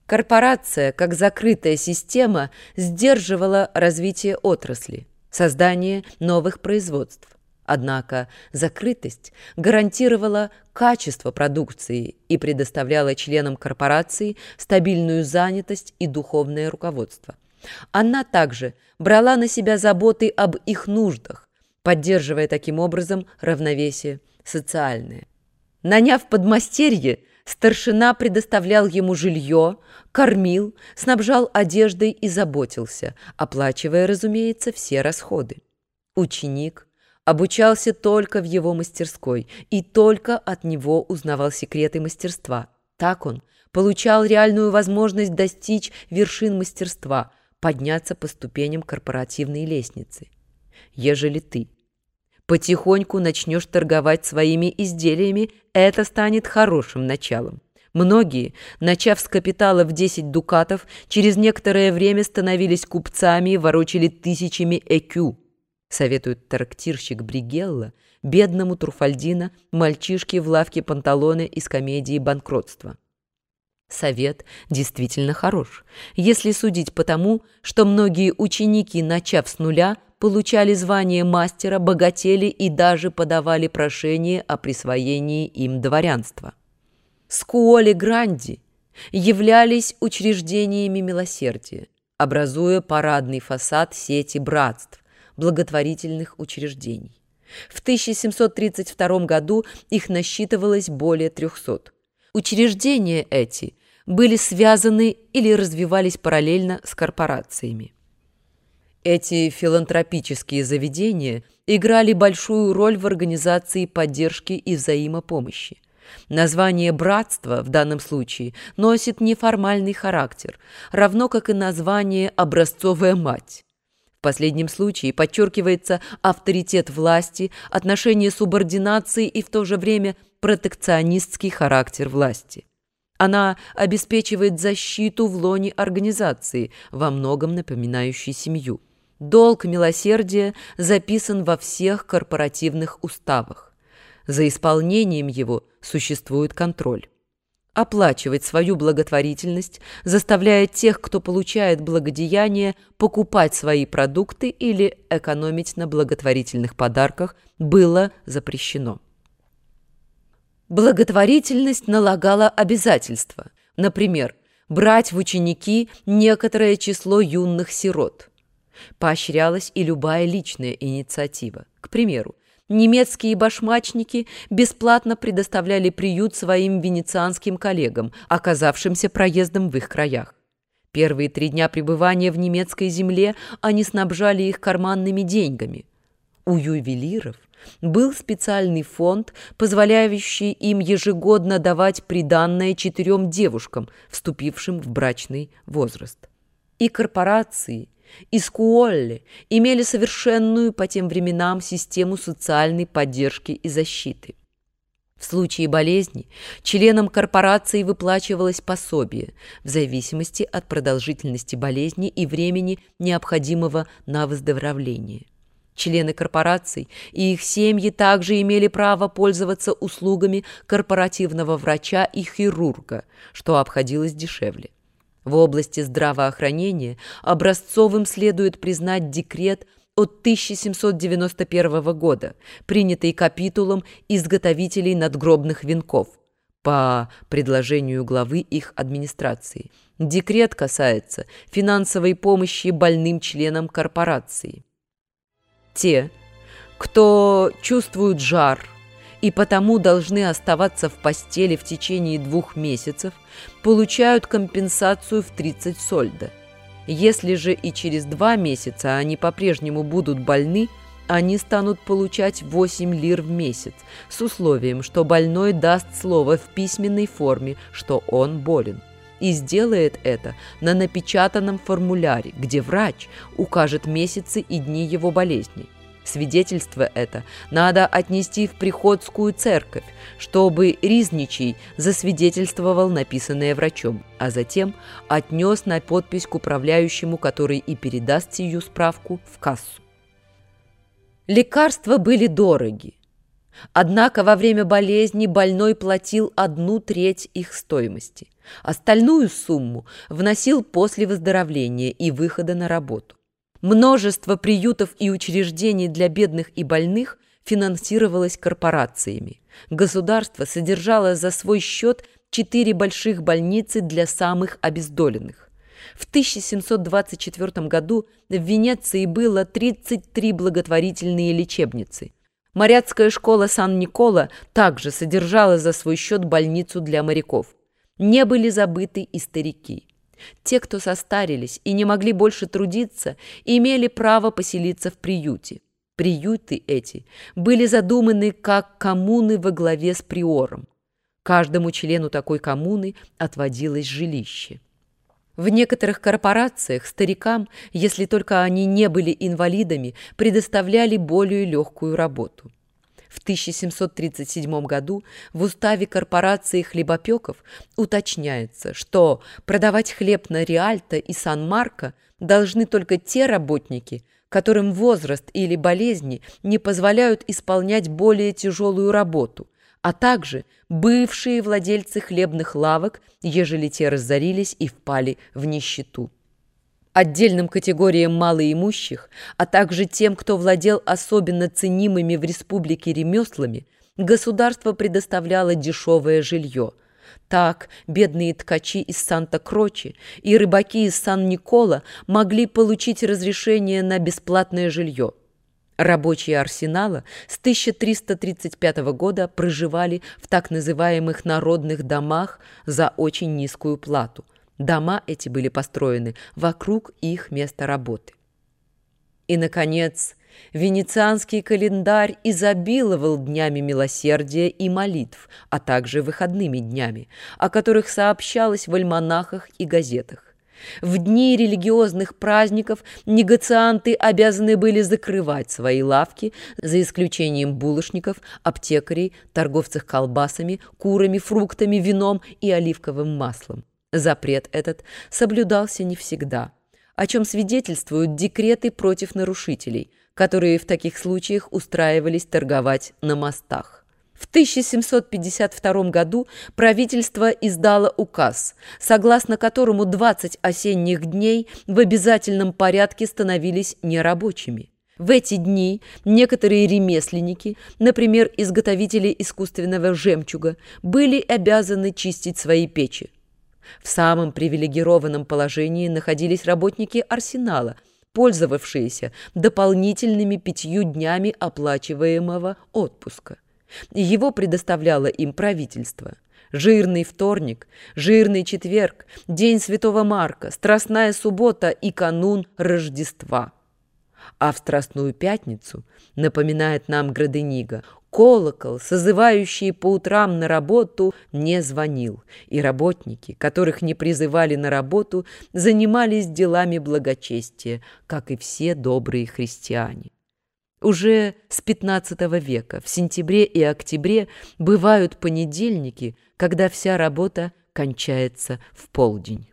Корпорация, как закрытая система, сдерживала развитие отрасли, создание новых производств. Однако закрытость гарантировала качество продукции и предоставляла членам корпорации стабильную занятость и духовное руководство. Она также брала на себя заботы об их нуждах, поддерживая таким образом равновесие социальное. Наняв подмастерье, старшина предоставлял ему жилье, кормил, снабжал одеждой и заботился, оплачивая, разумеется, все расходы. Ученик обучался только в его мастерской и только от него узнавал секреты мастерства. Так он получал реальную возможность достичь вершин мастерства, подняться по ступеням корпоративной лестницы. Ежели ты потихоньку начнешь торговать своими изделиями, это станет хорошим началом. Многие, начав с капитала в 10 дукатов, через некоторое время становились купцами и ворочали тысячами экю, советует трактирщик Бригелла бедному Труфальдино, мальчишке в лавке панталоны из комедии «Банкротство». Совет действительно хорош, если судить по тому, что многие ученики, начав с нуля, получали звание мастера, богатели и даже подавали прошение о присвоении им дворянства. Скуоли Гранди являлись учреждениями милосердия, образуя парадный фасад сети братств, благотворительных учреждений. В 1732 году их насчитывалось более 300. Учреждения эти были связаны или развивались параллельно с корпорациями. Эти филантропические заведения играли большую роль в организации поддержки и взаимопомощи. Название «братство» в данном случае носит неформальный характер, равно как и название «образцовая мать». В последнем случае подчеркивается авторитет власти, отношение субординации и в то же время протекционистский характер власти. Она обеспечивает защиту в лоне организации, во многом напоминающей семью. Долг милосердия записан во всех корпоративных уставах. За исполнением его существует контроль. Оплачивать свою благотворительность заставляет тех, кто получает благодеяние, покупать свои продукты или экономить на благотворительных подарках было запрещено. Благотворительность налагала обязательства, например, брать в ученики некоторое число юных сирот. Поощрялась и любая личная инициатива. К примеру, немецкие башмачники бесплатно предоставляли приют своим венецианским коллегам, оказавшимся проездом в их краях. Первые 3 дня пребывания в немецкой земле они снабжали их карманными деньгами. У ювелиров был специальный фонд, позволяющий им ежегодно давать приданное 4 девушкам, вступившим в брачный возраст. И корпорации, и скуолли имели совершенную по тем временам систему социальной поддержки и защиты. В случае болезни членам корпорации выплачивалось пособие в зависимости от продолжительности болезни и времени, необходимого на выздоровление. Члены корпораций и их семьи также имели право пользоваться услугами корпоративного врача и хирурга, что обходилось дешевле. В области здравоохранения образцовым следует признать декрет от 1791 года, принятый капитулом изготовителей надгробных венков по предложению главы их администрации. Декрет касается финансовой помощи больным членам корпорации. Те, кто чувствует жар и потому должны оставаться в постели в течение 2 месяцев, получают компенсацию в 30 сольдо. Если же и через 2 месяца они по-прежнему будут больны, они станут получать 8 лир в месяц, с условием, что больной даст слово в письменной форме, что он болен, и сделает это на напечатанном формуляре, где врач укажет месяцы и дни его болезни. Свидетельство это надо отнести в приходскую церковь, чтобы ризничий засвидетельствовал написанное врачом, а затем отнес на подпись к управляющему, который и передаст сию справку в кассу. Лекарства были дороги. Однако во время болезни больной платил 1/3 их стоимости. Остальную сумму вносил после выздоровления и выхода на работу. Множество приютов и учреждений для бедных и больных финансировалось корпорациями. Государство содержало за свой счет 4 больших больницы для самых обездоленных. В 1724 году в Венеции было 33 благотворительные лечебницы. Моряцкая школа Сан-Никола также содержала за свой счет больницу для моряков. Не были забыты и старики. Те, кто состарились и не могли больше трудиться, имели право поселиться в приюте. Приюты эти были задуманы как коммуны во главе с приором. Каждому члену такой коммуны отводилось жилище. В некоторых корпорациях старикам, если только они не были инвалидами, предоставляли более легкую работу. В 1737 году в уставе корпорации хлебопеков уточняется, что продавать хлеб на Риальто и Сан-Марко должны только те работники, которым возраст или болезни не позволяют исполнять более тяжелую работу, а также бывшие владельцы хлебных лавок, ежели те разорились и впали в нищету. Отдельным категориям малоимущих, а также тем, кто владел особенно ценимыми в республике ремеслами, государство предоставляло дешевое жилье. Так, бедные ткачи из Санта-Кроче и рыбаки из Сан-Никола могли получить разрешение на бесплатное жилье. Рабочие Арсенала с 1335 года проживали в так называемых народных домах за очень низкую плату. Дома эти были построены вокруг их места работы. И, наконец, венецианский календарь изобиловал днями милосердия и молитв, а также выходными днями, о которых сообщалось в альманахах и газетах. В дни религиозных праздников негацианты обязаны были закрывать свои лавки, за исключением булочников, аптекарей, торговцев колбасами, курами, фруктами, вином и оливковым маслом. Запрет этот соблюдался не всегда, о чем свидетельствуют декреты против нарушителей, которые в таких случаях устраивались торговать на мостах. В 1752 году правительство издало указ, согласно которому 20 осенних дней в обязательном порядке становились нерабочими. В эти дни некоторые ремесленники, например, изготовители искусственного жемчуга, были обязаны чистить свои печи. В самом привилегированном положении находились работники Арсенала, пользовавшиеся дополнительными 5 днями оплачиваемого отпуска. Его предоставляло им правительство. Жирный вторник, жирный четверг, день Святого Марка, Страстная суббота и канун Рождества. А в Страстную пятницу, напоминает нам Градениго, колокол, созывающий по утрам на работу, не звонил, и работники, которых не призывали на работу, занимались делами благочестия, как и все добрые христиане. Уже с XV века в сентябре и октябре бывают понедельники, когда вся работа кончается в полдень.